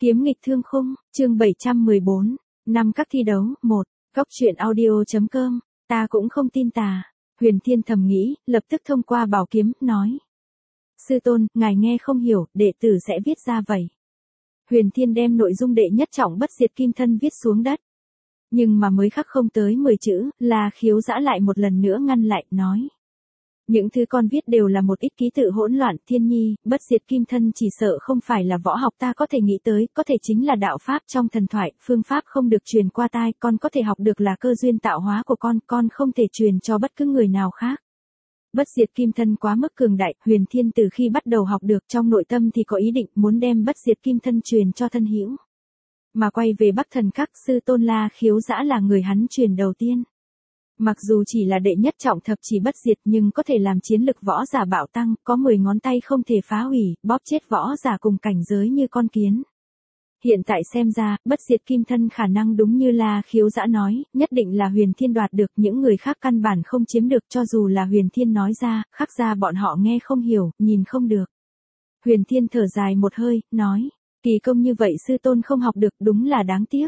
Kiếm nghịch thương khung, chương 714, năm các thi đấu, 1, góc truyện audio.com, ta cũng không tin tà. Huyền Thiên thầm nghĩ, lập tức thông qua bảo kiếm, nói. Sư tôn, ngài nghe không hiểu, đệ tử sẽ viết ra vậy. Huyền Thiên đem nội dung đệ nhất trọng bất diệt kim thân viết xuống đất. Nhưng mà mới khắc không tới 10 chữ, là Khiếu Dã lại một lần nữa ngăn lại, nói. Những thứ con viết đều là một ít ký tự hỗn loạn, Thiên nhi, bất diệt kim thân chỉ sợ không phải là võ học ta có thể nghĩ tới, có thể chính là đạo pháp trong thần thoại, phương pháp không được truyền qua tai, con có thể học được là cơ duyên tạo hóa của con không thể truyền cho bất cứ người nào khác. Bất diệt kim thân quá mức cường đại, Huyền Thiên từ khi bắt đầu học được trong nội tâm thì có ý định muốn đem bất diệt kim thân truyền cho thân hữu. Mà quay về Bắc Thần Các, sư tôn La Khiếu Dã là người hắn truyền đầu tiên. Mặc dù chỉ là đệ nhất trọng thập chỉ bất diệt nhưng có thể làm chiến lực võ giả bạo tăng, có 10 ngón tay không thể phá hủy, bóp chết võ giả cùng cảnh giới như con kiến. Hiện tại xem ra, bất diệt kim thân khả năng đúng như là Khiếu Dã nói, nhất định là Huyền Thiên đoạt được, những người khác căn bản không chiếm được, cho dù là Huyền Thiên nói ra, khắc ra bọn họ nghe không hiểu, nhìn không được. Huyền Thiên thở dài một hơi, nói, kỳ công như vậy sư tôn không học được, đúng là đáng tiếc.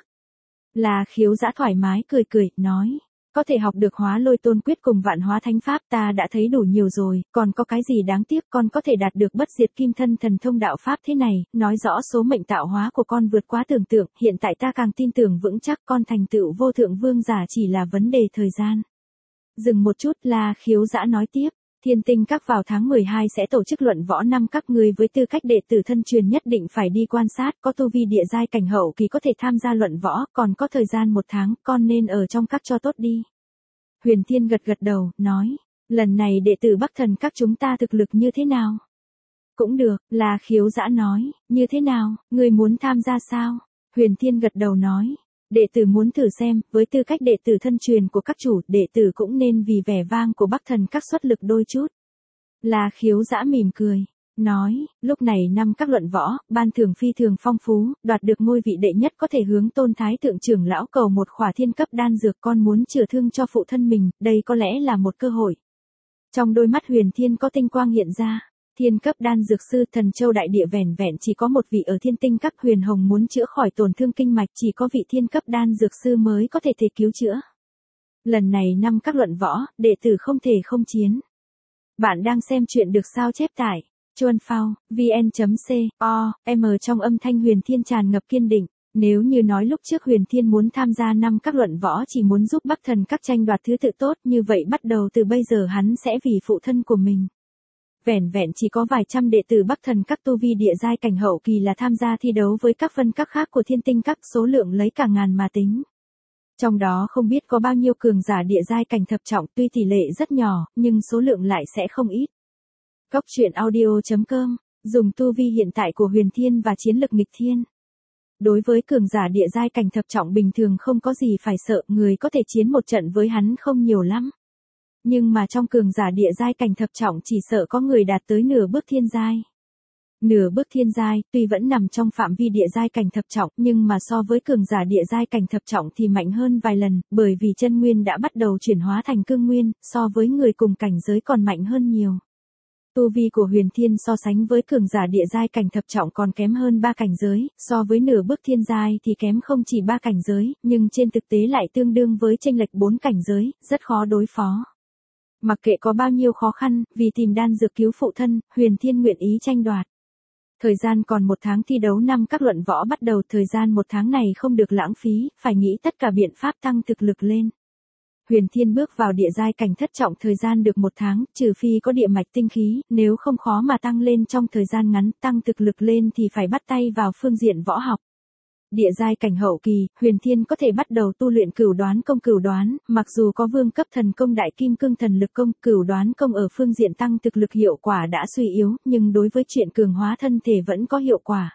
Là Khiếu Dã thoải mái cười, nói. Có thể học được Hóa Lôi Tôn Quyết cùng Vạn Hóa Thánh Pháp ta đã thấy đủ nhiều rồi, còn có cái gì đáng tiếc, con có thể đạt được bất diệt kim thân thần thông đạo Pháp thế này, nói rõ số mệnh tạo hóa của con vượt quá tưởng tượng, hiện tại ta càng tin tưởng vững chắc con thành tựu vô thượng vương giả chỉ là vấn đề thời gian. Dừng một chút, là Khiếu Dã nói tiếp. Thiên Tinh Các vào tháng 12 sẽ tổ chức luận võ năm các người với tư cách đệ tử thân truyền nhất định phải đi quan sát, có tu vi địa giai cảnh hậu kỳ có thể tham gia luận võ, còn có thời gian 1 tháng, con nên ở trong các cho tốt đi. Huyền Thiên gật đầu, nói, lần này đệ tử Bắc Thần Các chúng ta thực lực như thế nào? Cũng được, là Khiếu Dã nói, như thế nào, người muốn tham gia sao? Huyền Thiên gật đầu nói. Đệ tử muốn thử xem, với tư cách đệ tử thân truyền của các chủ, đệ tử cũng nên vì vẻ vang của Bắc Thần Các xuất lực đôi chút. Là Khiếu Dã mỉm cười, nói, lúc này năm các luận võ, ban thưởng phi thường phong phú, đoạt được ngôi vị đệ nhất có thể hướng Tôn Thái Thượng trưởng lão cầu một khỏa thiên cấp đan dược, con muốn chữa thương cho phụ thân mình, đây có lẽ là một cơ hội. Trong đôi mắt Huyền Thiên có tinh quang hiện ra. Thiên cấp đan dược sư Thần Châu đại địa vẻn vẹn chỉ có một vị ở Thiên Tinh Các, Huyền Hồng muốn chữa khỏi tổn thương kinh mạch chỉ có vị thiên cấp đan dược sư mới có thể cứu chữa. Lần này năm các luận võ, đệ tử không thể không chiến. Bạn đang xem chuyện được sao chép tải. Chuan Phao, vn.com trong âm thanh Huyền Thiên tràn ngập kiên định. Nếu như nói lúc trước Huyền Thiên muốn tham gia năm các luận võ chỉ muốn giúp Bắc Thần Các tranh đoạt thứ tự tốt, như vậy bắt đầu từ bây giờ hắn sẽ vì phụ thân của mình. Vẻn vẹn chỉ có vài trăm đệ tử Bắc Thần Các tu vi địa giai cảnh hậu kỳ là tham gia thi đấu với các phân các khác của Thiên Tinh Các, số lượng lấy cả ngàn mà tính. Trong đó không biết có bao nhiêu cường giả địa giai cảnh thập trọng, tuy tỷ lệ rất nhỏ, nhưng số lượng lại sẽ không ít. Góc truyện audio.com, dùng tu vi hiện tại của Huyền Thiên và chiến lực nghịch thiên. Đối với cường giả địa giai cảnh thập trọng bình thường không có gì phải sợ, người có thể chiến một trận với hắn không nhiều lắm. Nhưng mà trong cường giả địa giai cảnh thập trọng chỉ sợ có người đạt tới nửa bước thiên giai. Nửa bước thiên giai, tuy vẫn nằm trong phạm vi địa giai cảnh thập trọng, nhưng mà so với cường giả địa giai cảnh thập trọng thì mạnh hơn vài lần, bởi vì chân nguyên đã bắt đầu chuyển hóa thành cương nguyên, so với người cùng cảnh giới còn mạnh hơn nhiều. Tu vi của Huyền Thiên so sánh với cường giả địa giai cảnh thập trọng còn kém hơn 3 cảnh giới, so với nửa bước thiên giai thì kém không chỉ 3 cảnh giới, nhưng trên thực tế lại tương đương với chênh lệch 4 cảnh giới, rất khó đối phó. Mặc kệ có bao nhiêu khó khăn, vì tìm đan dược cứu phụ thân, Huyền Thiên nguyện ý tranh đoạt. Thời gian còn 1 tháng thi đấu năm các luận võ bắt đầu, thời gian 1 tháng này không được lãng phí, phải nghĩ tất cả biện pháp tăng thực lực lên. Huyền Thiên bước vào địa giai cảnh thất trọng thời gian được 1 tháng, trừ phi có địa mạch tinh khí, nếu không khó mà tăng lên trong thời gian ngắn, tăng thực lực lên thì phải bắt tay vào phương diện võ học. Địa giai cảnh hậu kỳ, Huyền Thiên có thể bắt đầu tu luyện cửu đoán, mặc dù có vương cấp thần công đại kim cương thần lực công, cửu đoán công ở phương diện tăng thực lực hiệu quả đã suy yếu, nhưng đối với chuyện cường hóa thân thể vẫn có hiệu quả.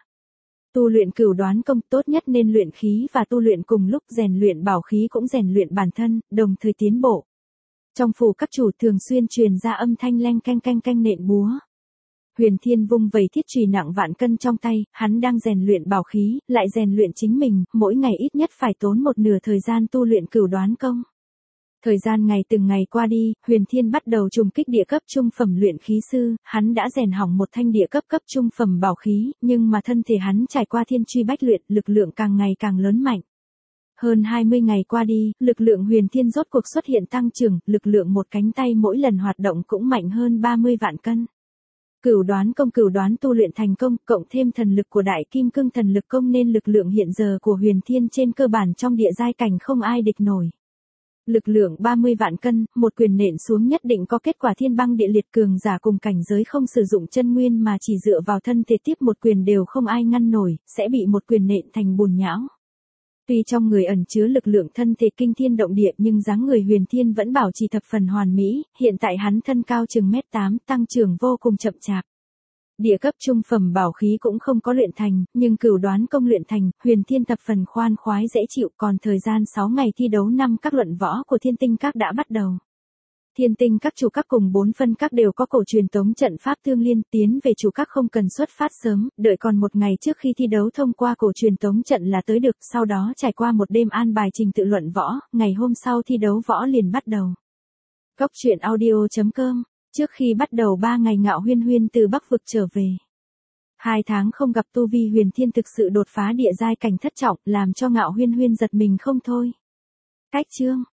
Tu luyện cửu đoán công tốt nhất nên luyện khí và tu luyện cùng lúc, rèn luyện bảo khí cũng rèn luyện bản thân, đồng thời tiến bộ. Trong phủ các chủ thường xuyên truyền ra âm thanh leng canh nện búa. Huyền Thiên vung vẩy thiết chùy nặng vạn cân trong tay, hắn đang rèn luyện bảo khí, lại rèn luyện chính mình, mỗi ngày ít nhất phải tốn 1/2 thời gian tu luyện cửu đoán công. Thời gian ngày từng ngày qua đi, Huyền Thiên bắt đầu trùng kích địa cấp trung phẩm luyện khí sư, hắn đã rèn hỏng một thanh địa cấp cấp trung phẩm bảo khí, nhưng mà thân thể hắn trải qua thiên truy bách luyện, lực lượng càng ngày càng lớn mạnh. Hơn 20 ngày qua đi, lực lượng Huyền Thiên rốt cuộc xuất hiện tăng trưởng, lực lượng một cánh tay mỗi lần hoạt động cũng mạnh hơn 30 vạn cân. Cửu đoán tu luyện thành công, cộng thêm thần lực của Đại Kim Cương thần lực công nên lực lượng hiện giờ của Huyền Thiên trên cơ bản trong địa giai cảnh không ai địch nổi. Lực lượng 30 vạn cân, một quyền nện xuống nhất định có kết quả thiên băng địa liệt, cường giả cùng cảnh giới không sử dụng chân nguyên mà chỉ dựa vào thân thể tiếp một quyền đều không ai ngăn nổi, sẽ bị một quyền nện thành bùn nhão. Tuy trong người ẩn chứa lực lượng thân thể kinh thiên động địa nhưng dáng người Huyền Thiên vẫn bảo trì thập phần hoàn mỹ, hiện tại hắn thân cao chừng 1m8, tăng trưởng vô cùng chậm chạp. Địa cấp trung phẩm bảo khí cũng không có luyện thành, nhưng cửu đoán công luyện thành, Huyền Thiên thập phần khoan khoái dễ chịu, còn thời gian 6 ngày thi đấu năm các luận võ của Thiên Tinh Các đã bắt đầu. Thiên Tinh Các chủ các cùng 4 phân các đều có cổ truyền tống trận pháp tương liên, tiến về chủ các không cần xuất phát sớm, đợi còn một ngày trước khi thi đấu thông qua cổ truyền tống trận là tới được, sau đó trải qua một đêm an bài trình tự luận võ, ngày hôm sau thi đấu võ liền bắt đầu. Góc truyện audio.com. Trước khi bắt đầu 3 ngày Ngạo Huyên Huyên từ Bắc vực trở về. 2 tháng không gặp tu vi Huyền Thiên thực sự đột phá địa giai cảnh thất trọng, làm cho Ngạo Huyên Huyên giật mình không thôi. Cách chương